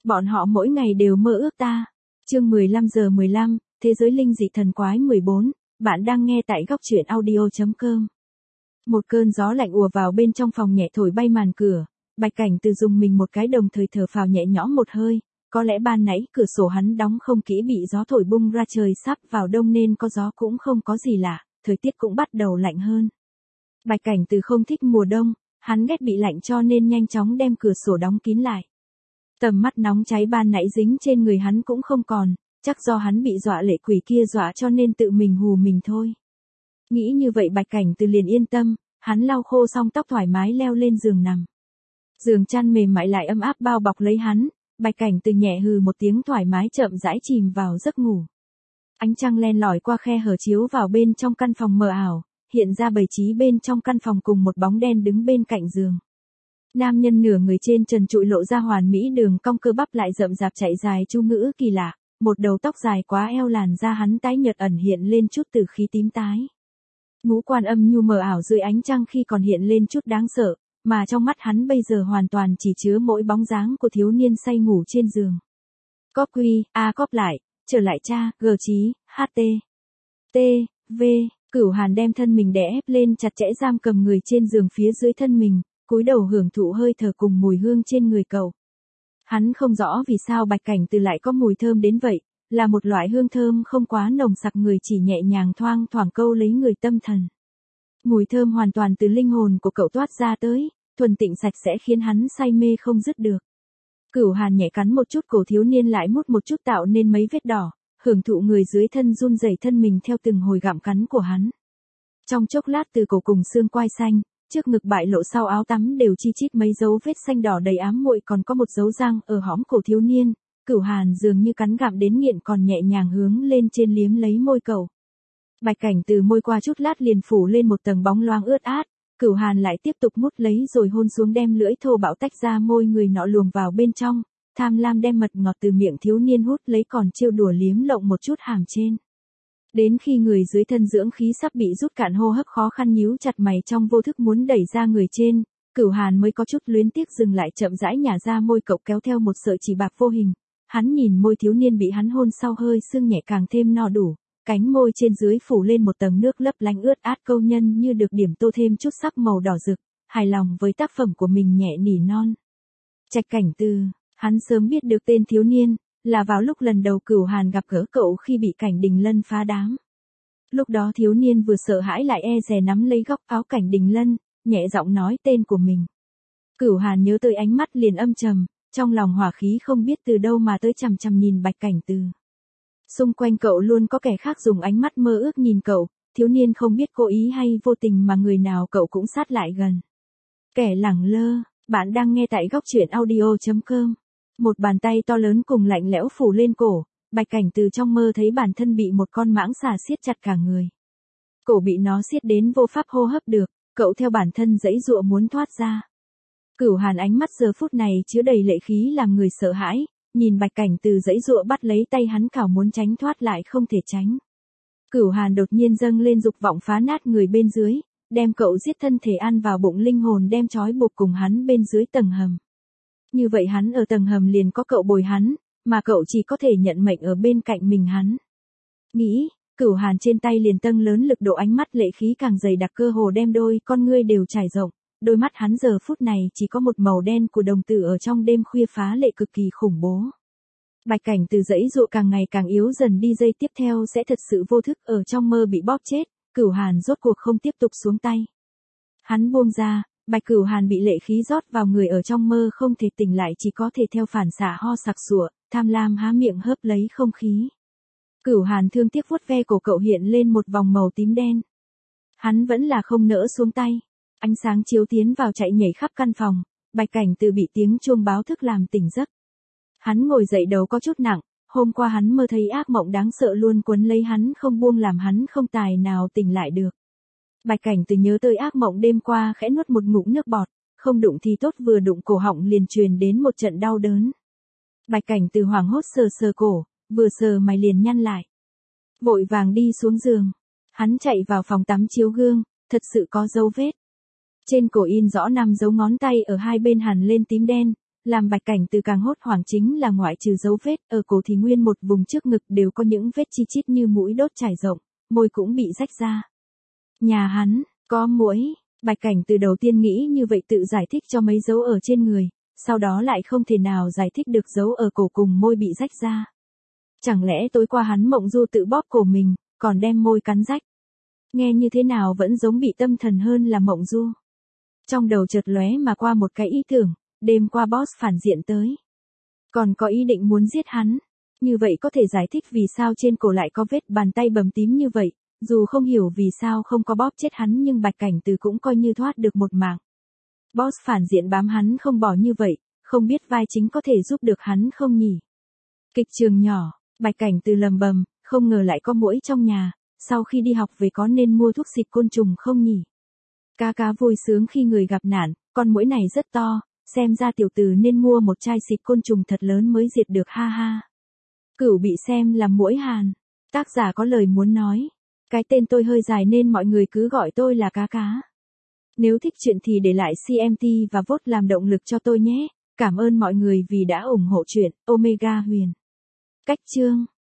Bọn họ mỗi ngày đều mơ ước ta. Chương 15:15, Thế giới linh dị thần quái 14, bạn đang nghe tại góc truyện audio.com. Một cơn gió lạnh ùa vào bên trong phòng nhẹ thổi bay màn cửa, Bạch Cảnh Từ dùng mình một cái đồng thời thở phào nhẹ nhõm một hơi, có lẽ ban nãy cửa sổ hắn đóng không kỹ bị gió thổi bung ra, trời sắp vào đông nên có gió cũng không có gì lạ, thời tiết cũng bắt đầu lạnh hơn. Bạch Cảnh Từ không thích mùa đông, hắn ghét bị lạnh cho nên nhanh chóng đem cửa sổ đóng kín lại. Tầm mắt nóng cháy ban nãy dính trên người hắn cũng không còn, chắc do hắn bị dọa lệ quỷ kia dọa cho nên tự mình hù mình thôi. Nghĩ như vậy Bạch Cảnh Từ liền yên tâm, hắn lau khô xong tóc thoải mái leo lên giường nằm. Giường chăn mềm mại lại ấm áp bao bọc lấy hắn, Bạch Cảnh Từ nhẹ hừ một tiếng thoải mái chậm rãi chìm vào giấc ngủ. Ánh trăng len lỏi qua khe hở chiếu vào bên trong căn phòng mờ ảo, hiện ra bầy trí bên trong căn phòng cùng một bóng đen đứng bên cạnh giường. Nam nhân nửa người trên trần trụi lộ ra hoàn mỹ đường cong cơ bắp lại rậm rạp chạy dài chu ngữ kỳ lạ, một đầu tóc dài quá eo, làn da hắn tái nhợt ẩn hiện lên chút từ khí tím tái. Ngũ quan âm nhu mờ ảo dưới ánh trăng khi còn hiện lên chút đáng sợ, mà trong mắt hắn bây giờ hoàn toàn chỉ chứa mỗi bóng dáng của thiếu niên say ngủ trên giường. Cóp quy, a cóp lại, trở lại cha, g chí, ht. T, v, Cửu Hàn đem thân mình đè ép lên chặt chẽ giam cầm người trên giường phía dưới thân mình, cúi đầu hưởng thụ hơi thở cùng mùi hương trên người cậu. Hắn không rõ vì sao Bạch Cảnh Từ lại có mùi thơm đến vậy, là một loại hương thơm không quá nồng sặc, người chỉ nhẹ nhàng thoang thoảng câu lấy người tâm thần. Mùi thơm hoàn toàn từ linh hồn của cậu toát ra tới, thuần tịnh sạch sẽ khiến hắn say mê không dứt được. Cửu Hàn nhẹ cắn một chút cổ thiếu niên lại mút một chút tạo nên mấy vết đỏ, hưởng thụ người dưới thân run rẩy thân mình theo từng hồi gặm cắn của hắn. Trong chốc lát từ cổ cùng xương quai xanh, trước ngực bại lộ sau áo tắm đều chi chít mấy dấu vết xanh đỏ đầy ám muội, còn có một dấu răng ở hõm cổ thiếu niên. Cửu Hàn dường như cắn gặm đến nghiện còn nhẹ nhàng hướng lên trên liếm lấy môi cậu. Bạch Cảnh Từ môi qua chút lát liền phủ lên một tầng bóng loáng ướt át, Cửu Hàn lại tiếp tục mút lấy rồi hôn xuống, đem lưỡi thô bạo tách ra môi người nọ luồng vào bên trong, tham lam đem mật ngọt từ miệng thiếu niên hút lấy, còn trêu đùa liếm lộng một chút hàm trên. Đến khi người dưới thân dưỡng khí sắp bị rút cạn, hô hấp khó khăn nhíu chặt mày trong vô thức muốn đẩy ra người trên, Cửu Hàn mới có chút luyến tiếc dừng lại, chậm rãi nhả ra môi cậu, kéo theo một sợi chỉ bạc vô hình. Hắn nhìn môi thiếu niên bị hắn hôn sau hơi sương nhẹ càng thêm no đủ, cánh môi trên dưới phủ lên một tầng nước lấp lánh ướt át câu nhân như được điểm tô thêm chút sắc màu đỏ rực, hài lòng với tác phẩm của mình nhẹ nỉ non. Trạch Cảnh Từ, hắn sớm biết được tên thiếu niên, là vào lúc lần đầu Cửu Hàn gặp gỡ cậu khi bị Cảnh Đình Lân phá đám. Lúc đó thiếu niên vừa sợ hãi lại e dè nắm lấy góc áo Cảnh Đình Lân, nhẹ giọng nói tên của mình. Cửu Hàn nhớ tới ánh mắt liền âm trầm, trong lòng hỏa khí không biết từ đâu mà tới, chằm chằm nhìn Bạch Cảnh Từ. Xung quanh cậu luôn có kẻ khác dùng ánh mắt mơ ước nhìn cậu, thiếu niên không biết cố ý hay vô tình mà người nào cậu cũng sát lại gần. Kẻ lẳng lơ, bạn đang nghe tại góc truyện audio.com. Một bàn tay to lớn cùng lạnh lẽo phủ lên cổ, Bạch Cảnh Từ trong mơ thấy bản thân bị một con mãng xà siết chặt cả người. Cổ bị nó siết đến vô pháp hô hấp được, cậu theo bản thân giãy giụa muốn thoát ra. Cửu Hàn ánh mắt giờ phút này chứa đầy lệ khí làm người sợ hãi, nhìn Bạch Cảnh Từ giãy giụa bắt lấy tay hắn cào muốn tránh thoát lại không thể tránh. Cửu Hàn đột nhiên dâng lên dục vọng phá nát người bên dưới, đem cậu giết thân thể ăn vào bụng linh hồn, đem trói buộc cùng hắn bên dưới tầng hầm. Như vậy hắn ở tầng hầm liền có cậu bồi hắn, mà cậu chỉ có thể nhận mệnh ở bên cạnh mình hắn. Nghĩ, Cửu Hàn trên tay liền tăng lớn lực độ, ánh mắt lệ khí càng dày đặc, cơ hồ đem đôi con ngươi đều trải rộng. Đôi mắt hắn giờ phút này chỉ có một màu đen của đồng tử, ở trong đêm khuya phá lệ cực kỳ khủng bố. Bạch Cảnh Từ giãy giụa càng ngày càng yếu dần đi, giây tiếp theo sẽ thật sự vô thức ở trong mơ bị bóp chết. Cửu Hàn rốt cuộc không tiếp tục xuống tay. Hắn buông ra, Bạch Cửu Hàn bị lệ khí rót vào người ở trong mơ không thể tỉnh lại, chỉ có thể theo phản xạ ho sặc sụa, tham lam há miệng hớp lấy không khí. Cửu Hàn thương tiếc vuốt ve cổ cậu, hiện lên một vòng màu tím đen. Hắn vẫn là không nỡ xuống tay. Ánh sáng chiếu tiến vào chạy nhảy khắp căn phòng, Bạch Cảnh Từ bị tiếng chuông báo thức làm tỉnh giấc. Hắn ngồi dậy, đầu có chút nặng, hôm qua hắn mơ thấy ác mộng đáng sợ luôn quấn lấy hắn không buông, làm hắn không tài nào tỉnh lại được. Bạch Cảnh Từ nhớ tới ác mộng đêm qua, khẽ nuốt một ngụm nước bọt, không đụng thì tốt, vừa đụng cổ họng liền truyền đến một trận đau đớn. Bạch Cảnh Từ hoảng hốt sờ sờ cổ, vừa sờ mày liền nhăn lại. Vội vàng đi xuống giường, hắn chạy vào phòng tắm chiếu gương, thật sự có dấu vết. Trên cổ in rõ 5 dấu ngón tay ở hai bên hằn lên tím đen, Làm Bạch Cảnh Từ càng hốt hoảng chính là ngoại trừ dấu vết, ở cổ thì nguyên một vùng trước ngực đều có những vết chi chít như mũi đốt trải rộng, môi cũng bị rách ra. Nhà hắn, có muỗi, Bạch Cảnh Từ đầu tiên nghĩ như vậy tự giải thích cho mấy dấu ở trên người, sau đó lại không thể nào giải thích được dấu ở cổ cùng môi bị rách ra. Chẳng lẽ tối qua hắn mộng du tự bóp cổ mình, còn đem môi cắn rách? Nghe như thế nào vẫn giống bị tâm thần hơn là mộng du. Trong đầu chợt lóe mà qua một cái ý tưởng, đêm qua boss phản diện tới. Còn có ý định muốn giết hắn. Như vậy có thể giải thích vì sao trên cổ lại có vết bàn tay bầm tím như vậy, dù không hiểu vì sao không có bóp chết hắn nhưng Bạch Cảnh Từ cũng coi như thoát được một mạng. Boss phản diện bám hắn không bỏ như vậy, không biết vai chính có thể giúp được hắn không nhỉ? Kịch trường nhỏ, Bạch Cảnh Từ lầm bầm, không ngờ lại có muỗi trong nhà, sau khi đi học về có nên mua thuốc xịt côn trùng không nhỉ? Cá cá vui sướng khi người gặp nạn, con muỗi này rất to, xem ra tiểu tử nên mua một chai xịt côn trùng thật lớn mới diệt được ha ha. Cửu bị xem là muỗi Hàn. Tác giả có lời muốn nói. Cái tên tôi hơi dài nên mọi người cứ gọi tôi là cá cá. Nếu thích chuyện thì để lại CMT và vote làm động lực cho tôi nhé. Cảm ơn mọi người vì đã ủng hộ chuyện Omega Huyền. Cách chương